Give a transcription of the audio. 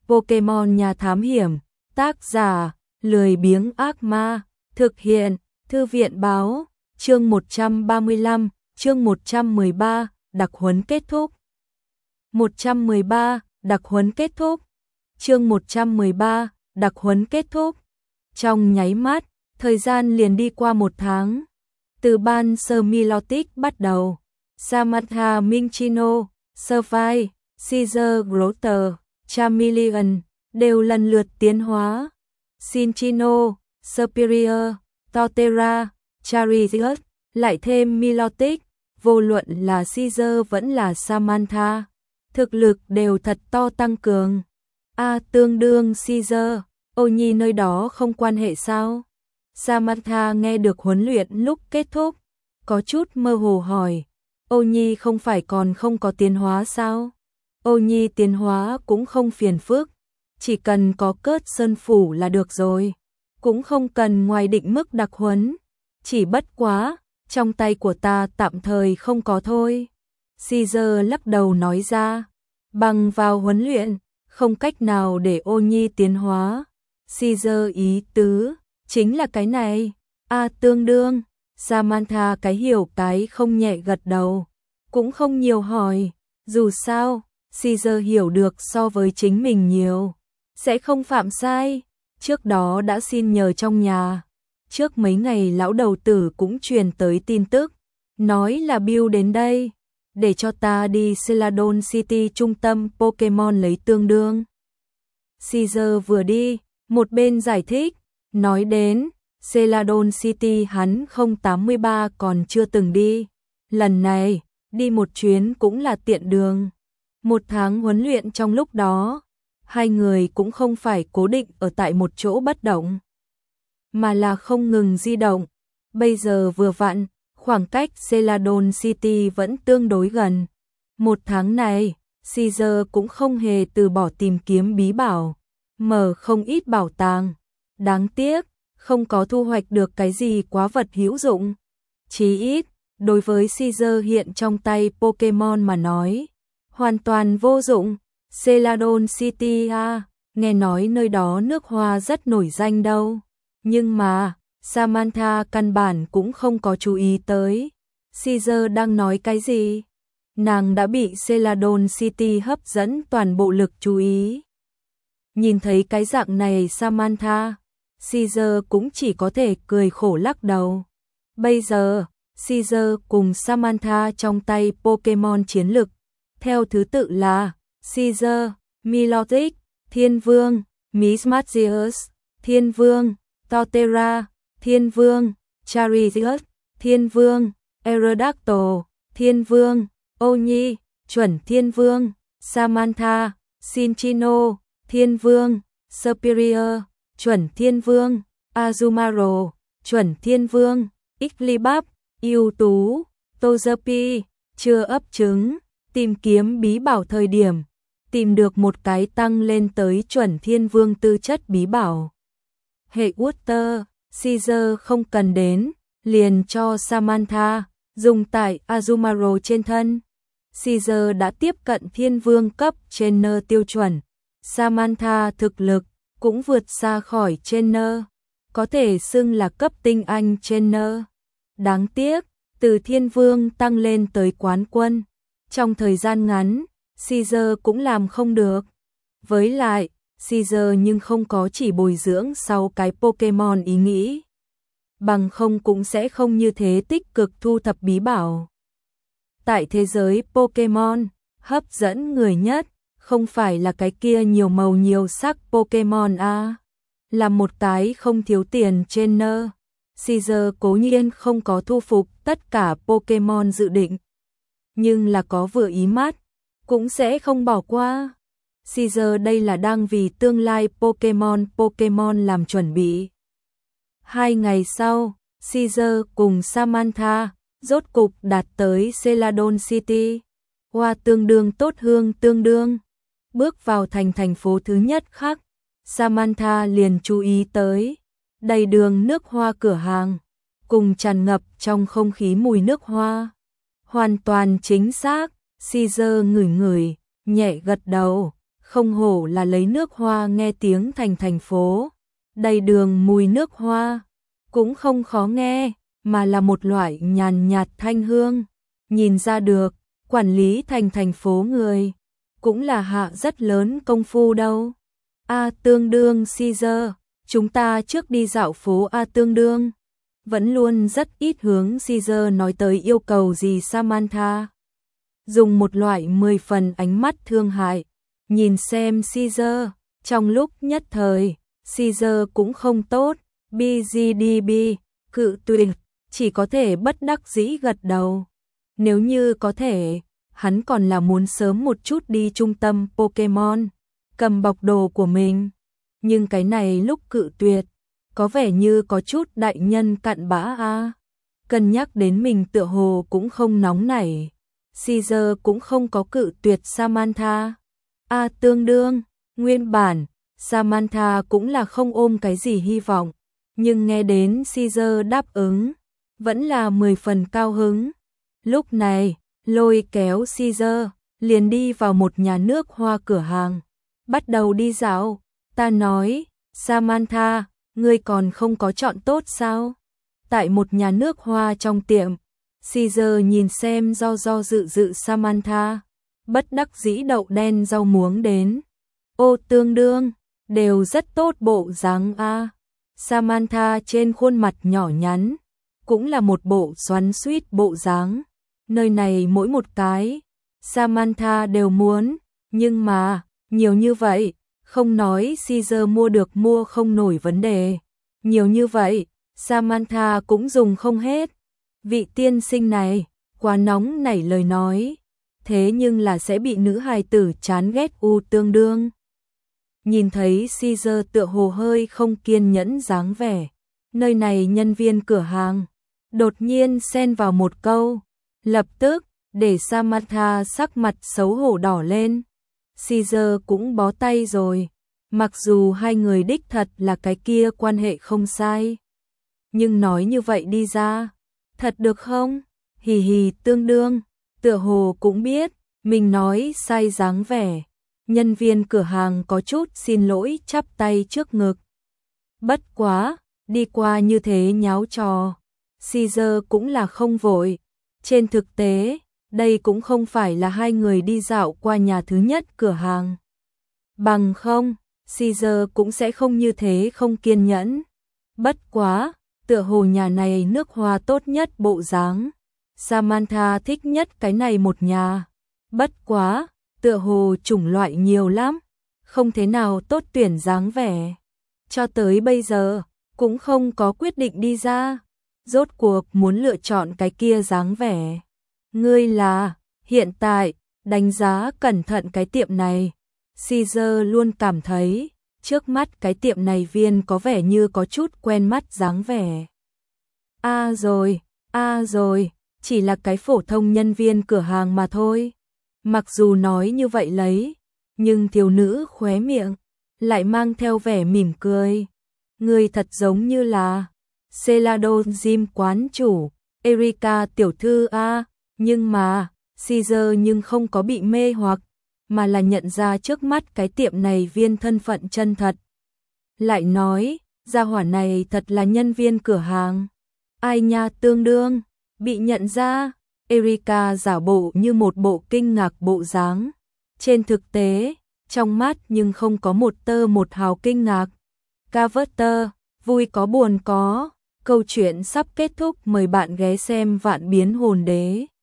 Pokemon nhà thám hiểm, tác giả, lười biếng ác ma, thực hiện, thư viện báo, chương 135, chương 113, đặc huấn kết thúc. 113, đặc huấn kết thúc. Chương 113, đặc huấn kết thúc. Trong nháy mắt, thời gian liền đi qua 1 tháng. Từ ban sơ Milotic bắt đầu, Samantha Minccino, Survive, Caesar Grotter, Charmeleon đều lần lượt tiến hóa. Cinccino, Superior, Torterra, Charizard, lại thêm Milotic, vô luận là Caesar vẫn là Samantha, thực lực đều thật to tăng cường. Tương đương Caesar, Ô Nhi nơi đó không quan hệ sao? Samantha nghe được huấn luyện lúc kết thúc, có chút mơ hồ hỏi, Ô Nhi không phải còn không có tiến hóa sao? Ô Nhi tiến hóa cũng không phiền phức, chỉ cần có cớt sơn phủ là được rồi, cũng không cần ngoài định mức đặc huấn, chỉ bất quá, trong tay của ta tạm thời không có thôi. Caesar lắc đầu nói ra, bằng vào huấn luyện, không cách nào để Ô Nhi tiến hóa. Caesar ý tứ, chính là cái này. Tương đương, Samantha cái hiểu cái không nhẹ gật đầu, cũng không nhiều hỏi, dù sao, Caesar hiểu được so với chính mình nhiều, sẽ không phạm sai, trước đó đã xin nhờ trong nhà. Trước mấy ngày lão đầu tử cũng truyền tới tin tức, nói là Bill đến đây, để cho ta đi Celadon City trung tâm Pokemon lấy tương đương. Caesar vừa đi, một bên giải thích, nói đến, Celadon City hắn 083 còn chưa từng đi, lần này, đi một chuyến cũng là tiện đường. 1 tháng huấn luyện trong lúc đó, hai người cũng không phải cố định ở tại một chỗ bất động, mà là không ngừng di động. Bây giờ vừa vặn, khoảng cách Celadon City vẫn tương đối gần. 1 tháng này, Caesar cũng không hề từ bỏ tìm kiếm bí bảo, mở không ít bảo tàng. Đáng tiếc, không có thu hoạch được cái gì quá vật hữu dụng. Chí ít, đối với Caesar hiện trong tay Pokemon mà nói, hoàn toàn vô dụng. Celadon City nghe nói nơi đó nước hoa rất nổi danh đâu. Nhưng mà, Samantha căn bản cũng không có chú ý tới. Caesar đang nói cái gì? Nàng đã bị Celadon City hấp dẫn toàn bộ lực chú ý. Nhìn thấy cái dạng này Samantha, Caesar cũng chỉ có thể cười khổ lắc đầu. Bây giờ, Caesar cùng Samantha trong tay Pokemon chiến lực, theo thứ tự là Caesar, Milotic, Thiên Vương, Mismagius, Thiên Vương, Torterra, Thiên Vương, Charizard, Thiên Vương, Aerodactyl, Thiên Vương, Ô Nhi, chuẩn Thiên Vương, Samantha, Cinccino, Thiên Vương, Superior, chuẩn Thiên Vương, Azumarill, chuẩn Thiên Vương, Ichlibuff, ưu tú, Togepi, chưa ấp trứng, tìm kiếm bí bảo thời điểm, tìm được một cái tăng lên tới chuẩn Thiên Vương tư chất bí bảo. Hệ Water, Caesar không cần đến, liền cho Samantha, dùng tại Azumarill trên thân. Caesar đã tiếp cận Thiên Vương cấp trainer tiêu chuẩn. Samantha thực lực cũng vượt xa khỏi trainer, có thể xưng là cấp tinh anh trainer. Đáng tiếc, từ Thiên Vương tăng lên tới quán quân, trong thời gian ngắn, Caesar cũng làm không được. Với lại, Caesar nhưng không có chỉ bồi dưỡng sau cái Pokemon ý nghĩ, bằng không cũng sẽ không như thế tích cực thu thập bí bảo. Tại thế giới Pokemon, hấp dẫn người nhất không phải là cái kia nhiều màu nhiều sắc Pokemon là một cái không thiếu tiền trainer. Caesar cố nhiên không có thu phục tất cả Pokemon dự định, nhưng là có vừa ý mắt, cũng sẽ không bỏ qua. Caesar đây là đang vì tương lai Pokemon làm chuẩn bị. 2 ngày sau, Caesar cùng Samantha rốt cục đạt tới Celadon City. Hoa tương đương tốt hương tương đương. Bước vào thành phố thứ nhất khác, Samantha liền chú ý tới đầy đường nước hoa cửa hàng, cùng tràn ngập trong không khí mùi nước hoa. Hoàn toàn chính xác, Caesar ngửi ngửi, nhẹ gật đầu, Không hổ là lấy nước hoa nghe tiếng thành phố. Đầy đường mùi nước hoa, cũng không khó nghe, mà là một loại nhàn nhạt thanh hương. Nhìn ra được, quản lý thành phố người, cũng là hạ rất lớn công phu đâu. Tương đương Caesar, chúng ta trước đi dạo phố tương đương. Vẫn luôn rất ít hướng Caesar nói tới yêu cầu gì Samantha. Dùng một loại 10 phần ánh mắt thương hại, nhìn xem Caesar, trong lúc nhất thời, Caesar cũng không tốt, BGDB, cự tuyệt, chỉ có thể bất đắc dĩ gật đầu. Nếu như có thể, hắn còn là muốn sớm một chút đi trung tâm Pokemon, cầm bọc đồ của mình. Nhưng cái này lúc cự tuyệt, có vẻ như có chút đại nhân cặn bã cân nhắc đến mình tựa hồ cũng không nóng nảy. Caesar cũng không có cự tuyệt Samantha. Tương đương, nguyên bản, Samantha cũng là không ôm cái gì hy vọng, nhưng nghe đến Caesar đáp ứng, vẫn là 10 phần cao hứng. Lúc này, lôi kéo Caesar, liền đi vào một nhà nước hoa cửa hàng, bắt đầu đi dạo. Ta nói, Samantha, ngươi còn không có chọn tốt sao? Tại một nhà nước hoa trong tiệm, Caesar nhìn xem do dự Samantha, bất đắc dĩ đậu đen rau muống đến. Tương đương, đều rất tốt bộ dáng Samantha trên khuôn mặt nhỏ nhắn, cũng là một bộ xoắn xuýt bộ dáng. Nơi này mỗi một cái, Samantha đều muốn, nhưng mà, nhiều như vậy, không nói Caesar mua được mua không nổi vấn đề. Nhiều như vậy, Samantha cũng dùng không hết. Vị tiên sinh này, quá nóng nảy lời nói, thế nhưng là sẽ bị nữ hài tử chán ghét tương đương. Nhìn thấy Caesar tựa hồ hơi không kiên nhẫn dáng vẻ, nơi này nhân viên cửa hàng đột nhiên xen vào một câu, lập tức để Samantha sắc mặt xấu hổ đỏ lên. Caesar cũng bó tay rồi, mặc dù hai người đích thật là cái kia quan hệ không sai, nhưng nói như vậy đi ra, thật được không? Hì hì tương đương, tựa hồ cũng biết, mình nói sai dáng vẻ. Nhân viên cửa hàng có chút xin lỗi chắp tay trước ngực. Bất quá, đi qua như thế nháo trò, Caesar cũng là không vội. Trên thực tế, đây cũng không phải là hai người đi dạo qua nhà thứ nhất cửa hàng. Bằng không, Caesar cũng sẽ không như thế không kiên nhẫn. Bất quá, tựa hồ nhà này nước hoa tốt nhất bộ dáng. Samantha thích nhất cái này một nhà. Bất quá, tựa hồ chủng loại nhiều lắm, không thế nào tốt tuyển dáng vẻ. Cho tới bây giờ, cũng không có quyết định đi ra. Rốt cuộc muốn lựa chọn cái kia dáng vẻ. Ngươi là, hiện tại, đánh giá cẩn thận cái tiệm này. Caesar luôn cảm thấy, trước mắt cái tiệm này viên có vẻ như có chút quen mắt dáng vẻ. Rồi, chỉ là cái phổ thông nhân viên cửa hàng mà thôi. Mặc dù nói như vậy lấy, nhưng thiếu nữ khóe miệng, lại mang theo vẻ mỉm cười. Người thật giống như là Celado Gym quán chủ, Erika tiểu thư nhưng mà, Caesar nhưng không có bị mê hoặc, mà là nhận ra trước mắt cái tiệm này viên thân phận chân thật. Lại nói, gia hỏa này thật là nhân viên cửa hàng. Ai nha tương đương, bị nhận ra, Erika giả bộ như một bộ kinh ngạc bộ dáng. Trên thực tế, trong mắt nhưng không có một tơ một hào kinh ngạc. Carter, vui có buồn có, câu chuyện sắp kết thúc, mời bạn ghé xem Vạn Biến Hồn Đế.